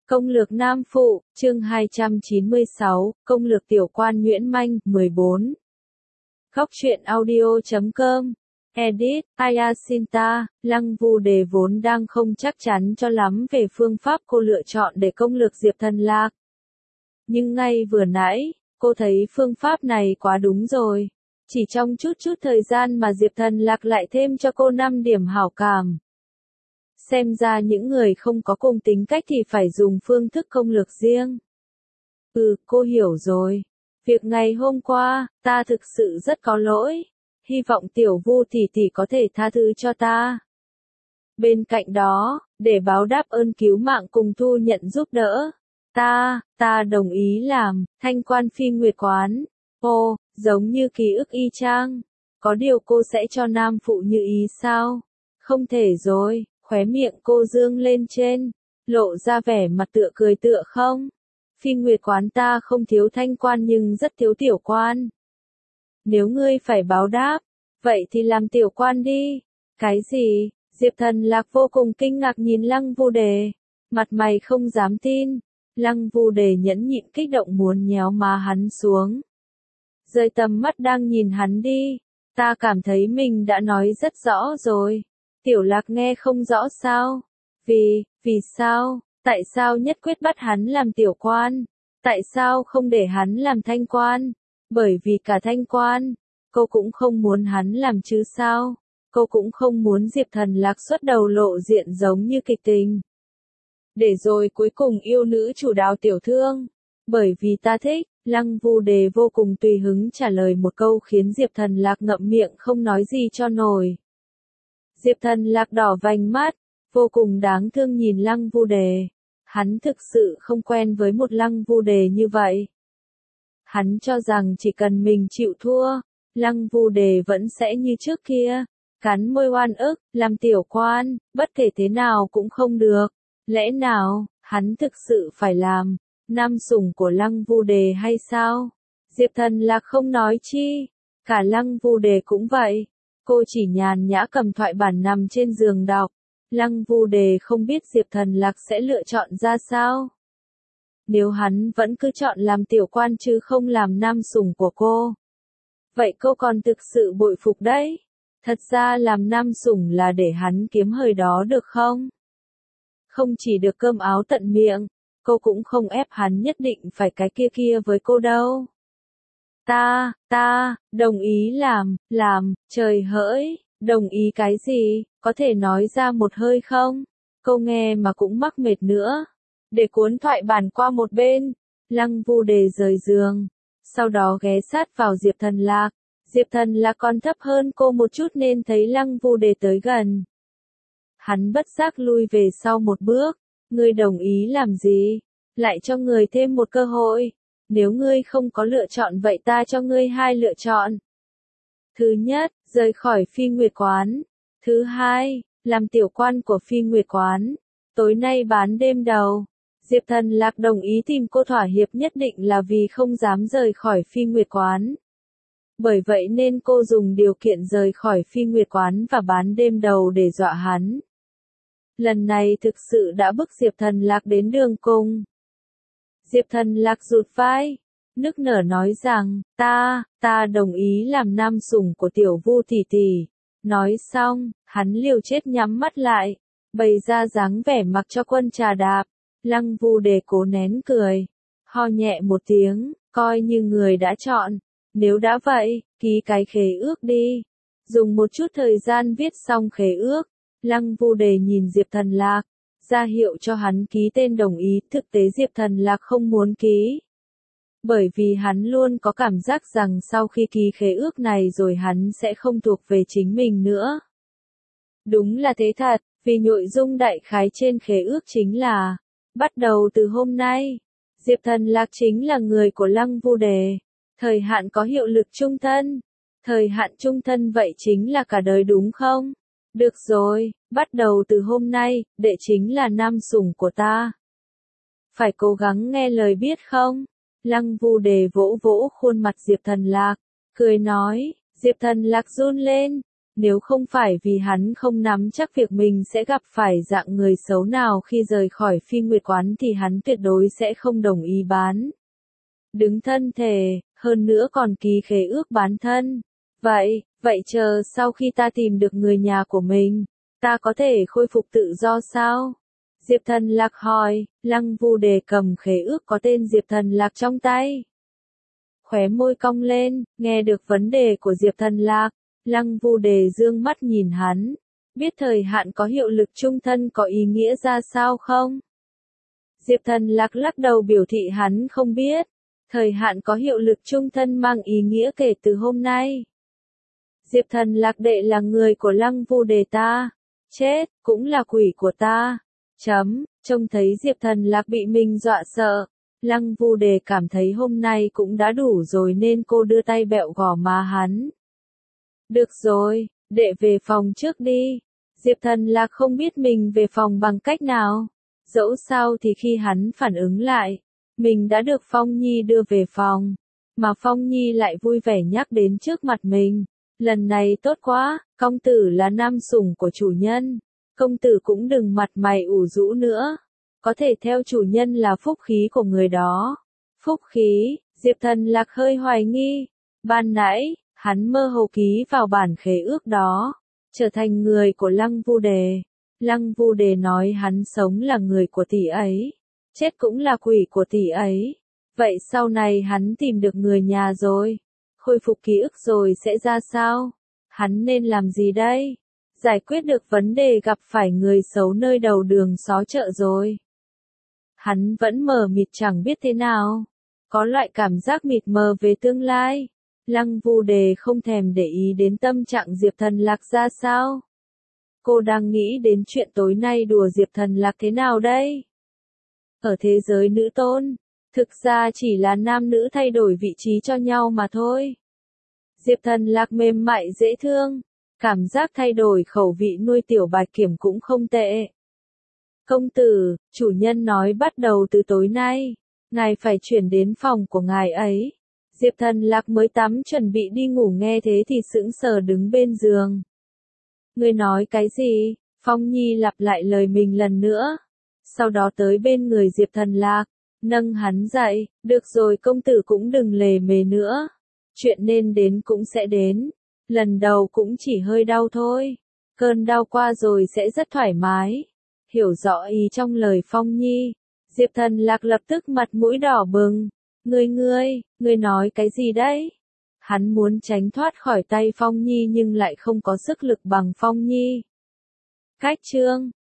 Công lược Nam Phụ, chương 296, Công lược Tiểu Quan Nguyễn Manh, 14. Góc truyện audio.com. Edit, Ayasinta, Lăng Vu Đề vốn đang không chắc chắn cho lắm về phương pháp cô lựa chọn để công lược Diệp Thần Lạc. Nhưng ngay vừa nãy, cô thấy phương pháp này quá đúng rồi. Chỉ trong chút thời gian mà Diệp Thần Lạc lại thêm cho cô 5 điểm hảo cảm. Xem ra những người không có cùng tính cách thì phải dùng phương thức công lược riêng. Cô hiểu rồi. Việc ngày hôm qua, ta thực sự rất có lỗi. Hy vọng Tiểu Vu tỷ tỷ có thể tha thứ cho ta. Bên cạnh đó, để báo đáp ơn cứu mạng cùng thu nhận giúp đỡ, ta đồng ý làm thanh quan phi nguyệt quán. Ồ, giống như ký ức y chang. Có điều cô sẽ cho Nam Phụ như ý sao? Không thể rồi. Khóe miệng cô dương lên trên, lộ ra vẻ mặt tựa cười tựa không. Phi nguyệt quán ta không thiếu thanh quan nhưng rất thiếu tiểu quan. Nếu ngươi phải báo đáp, vậy thì làm tiểu quan đi. Cái gì? Diệp Thần Lạc vô cùng kinh ngạc nhìn Lăng Vu Đề, mặt mày không dám tin. Lăng Vu Đề nhẫn nhịn kích động muốn nhéo má hắn xuống. Rời tầm mắt đang nhìn hắn đi, ta cảm thấy mình đã nói rất rõ rồi. Tiểu Lạc nghe không rõ sao? Vì sao? Tại sao nhất quyết bắt hắn làm tiểu quan? Tại sao không để hắn làm thanh quan? Bởi vì cả thanh quan, cô cũng không muốn hắn làm chứ sao? Cô cũng không muốn Diệp Thần Lạc xuất đầu lộ diện giống như kịch tình. Để rồi cuối cùng yêu nữ chủ đạo tiểu thương. Bởi vì ta thích, Lăng Vu Đề vô cùng tùy hứng trả lời một câu khiến Diệp Thần Lạc ngậm miệng không nói gì cho nổi. Diệp Thần Lạc đỏ vành mắt, vô cùng đáng thương nhìn Lăng Vu Đề. Hắn thực sự không quen với một Lăng Vu Đề như vậy. Hắn cho rằng chỉ cần mình chịu thua, Lăng Vu Đề vẫn sẽ như trước kia, cắn môi oan ức, làm tiểu quan, bất kể thế nào cũng không được. Lẽ nào, hắn thực sự phải làm nam sủng của Lăng Vu Đề hay sao? Diệp Thần Lạc không nói chi, cả Lăng Vu Đề cũng vậy. Cô chỉ nhàn nhã cầm thoại bản nằm trên giường đọc. Lăng Vu Đề không biết Diệp Thần Lạc sẽ lựa chọn ra sao. Nếu hắn vẫn cứ chọn làm tiểu quan chứ không làm nam sủng của cô, vậy cô còn thực sự bội phục đấy. Thật ra làm nam sủng là để hắn kiếm hời đó được không? Không chỉ được cơm áo tận miệng, cô cũng không ép hắn nhất định phải cái kia với cô đâu. Ta, đồng ý làm, trời hỡi, đồng ý cái gì, có thể nói ra một hơi không? Cô nghe mà cũng mắc mệt nữa. Để cuốn thoại bản qua một bên, Lăng Vu Đề rời giường, sau đó ghé sát vào Diệp Thần Lạc. Diệp Thần Lạc còn thấp hơn cô một chút nên thấy Lăng Vu Đề tới gần. Hắn bất giác lui về sau một bước, ngươi đồng ý làm gì? Lại cho người thêm một cơ hội. Nếu ngươi không có lựa chọn vậy ta cho ngươi 2 lựa chọn. Thứ nhất, rời khỏi Phi Nguyệt Quán. Thứ hai, làm tiểu quan của Phi Nguyệt Quán. Tối nay bán đêm đầu. Diệp Thần Lạc đồng ý tìm cô thỏa hiệp nhất định là vì không dám rời khỏi Phi Nguyệt Quán. Bởi vậy nên cô dùng điều kiện rời khỏi Phi Nguyệt Quán và bán đêm đầu để dọa hắn. Lần này thực sự đã bức Diệp Thần Lạc đến đường cùng. Diệp Thần Lạc rụt vai, nức nở nói rằng, ta đồng ý làm nam sủng của Tiểu Vu tỷ tỷ. Nói xong, hắn liều chết nhắm mắt lại, bày ra dáng vẻ mặc cho quân trà đạp. Lăng Vu Đề cố nén cười, ho nhẹ một tiếng, coi như người đã chọn. Nếu đã vậy, ký cái khế ước đi. Dùng một chút thời gian viết xong khế ước, Lăng Vu Đề nhìn Diệp Thần Lạc, ra hiệu cho hắn ký tên đồng ý. Thực tế Diệp Thần Lạc không muốn ký. Bởi vì hắn luôn có cảm giác rằng sau khi ký khế ước này rồi hắn sẽ không thuộc về chính mình nữa. Đúng là thế thật, vì nội dung đại khái trên khế ước chính là, bắt đầu từ hôm nay, Diệp Thần Lạc chính là người của Lăng Vu Đề. Thời hạn có hiệu lực chung thân. Thời hạn chung thân vậy chính là cả đời đúng không? Được rồi, bắt đầu từ hôm nay, đệ chính là nam sủng của ta. Phải cố gắng nghe lời biết không? Lăng Vu Đề vỗ vỗ khuôn mặt Diệp Thần Lạc, cười nói. Diệp Thần Lạc run lên, Nếu không phải vì hắn không nắm chắc việc mình sẽ gặp phải dạng người xấu nào khi rời khỏi Phi Nguyệt Quán thì hắn tuyệt đối sẽ không đồng ý bán. Đứng thân thể, hơn nữa còn ký khế ước bán thân. Vậy chờ sau khi ta tìm được người nhà của mình, ta có thể khôi phục tự do sao? Diệp Thần Lạc hỏi, Lăng Vu Đề cầm khế ước có tên Diệp Thần Lạc trong tay. Khóe môi cong lên, nghe được vấn đề của Diệp Thần Lạc, Lăng Vu Đề dương mắt nhìn hắn, biết thời hạn có hiệu lực chung thân có ý nghĩa ra sao không? Diệp Thần Lạc lắc đầu biểu thị hắn không biết, thời hạn có hiệu lực chung thân mang ý nghĩa kể từ hôm nay. Diệp Thần Lạc đệ là người của Lăng Vu Đề ta, chết, cũng là quỷ của ta. Trông thấy Diệp Thần Lạc bị mình dọa sợ, Lăng Vu Đề cảm thấy hôm nay cũng đã đủ rồi nên cô đưa tay bẹo gò má hắn. Được rồi, đệ về phòng trước đi. Diệp Thần Lạc không biết mình về phòng bằng cách nào. Dẫu sao thì khi hắn phản ứng lại, mình đã được Phong Nhi đưa về phòng, mà Phong Nhi lại vui vẻ nhắc đến trước mặt mình. Lần này tốt quá, công tử là nam sủng của chủ nhân. Công tử cũng đừng mặt mày ủ rũ nữa. Có thể theo chủ nhân là phúc khí của người đó. Phúc khí, Diệp Thần Lạc hơi hoài nghi. Ban nãy, hắn mơ hồ ký vào bản khế ước đó, trở thành người của Lăng Vu Đề. Lăng Vu Đề nói hắn sống là người của tỷ ấy, chết cũng là quỷ của tỷ ấy. Vậy sau này hắn tìm được người nhà rồi, khôi phục ký ức rồi sẽ ra sao? Hắn nên làm gì đây? Giải quyết được vấn đề gặp phải người xấu nơi đầu đường xó chợ rồi. Hắn vẫn mờ mịt chẳng biết thế nào. Có loại cảm giác mịt mờ về tương lai. Lăng Vu Đề không thèm để ý đến tâm trạng Diệp Thần Lạc ra sao. Cô đang nghĩ đến chuyện tối nay đùa Diệp Thần Lạc thế nào đây? Ở thế giới nữ tôn, thực ra chỉ là nam nữ thay đổi vị trí cho nhau mà thôi. Diệp Thần Lạc mềm mại dễ thương, cảm giác thay đổi khẩu vị nuôi tiểu bạch kiểm cũng không tệ. Công tử, chủ nhân nói bắt đầu từ tối nay, ngài phải chuyển đến phòng của ngài ấy. Diệp Thần Lạc mới tắm chuẩn bị đi ngủ nghe thế thì sững sờ đứng bên giường. Ngươi nói cái gì? Phong Nhi lặp lại lời mình lần nữa. Sau đó tới bên người Diệp Thần Lạc, nâng hắn dậy, được rồi công tử cũng đừng lề mề nữa. Chuyện nên đến cũng sẽ đến. Lần đầu cũng chỉ hơi đau thôi. Cơn đau qua rồi sẽ rất thoải mái. Hiểu rõ ý trong lời Phong Nhi, Diệp Thần Lạc lập tức mặt mũi đỏ bừng. Ngươi nói cái gì đấy? Hắn muốn tránh thoát khỏi tay Phong Nhi nhưng lại không có sức lực bằng Phong Nhi. Cách chương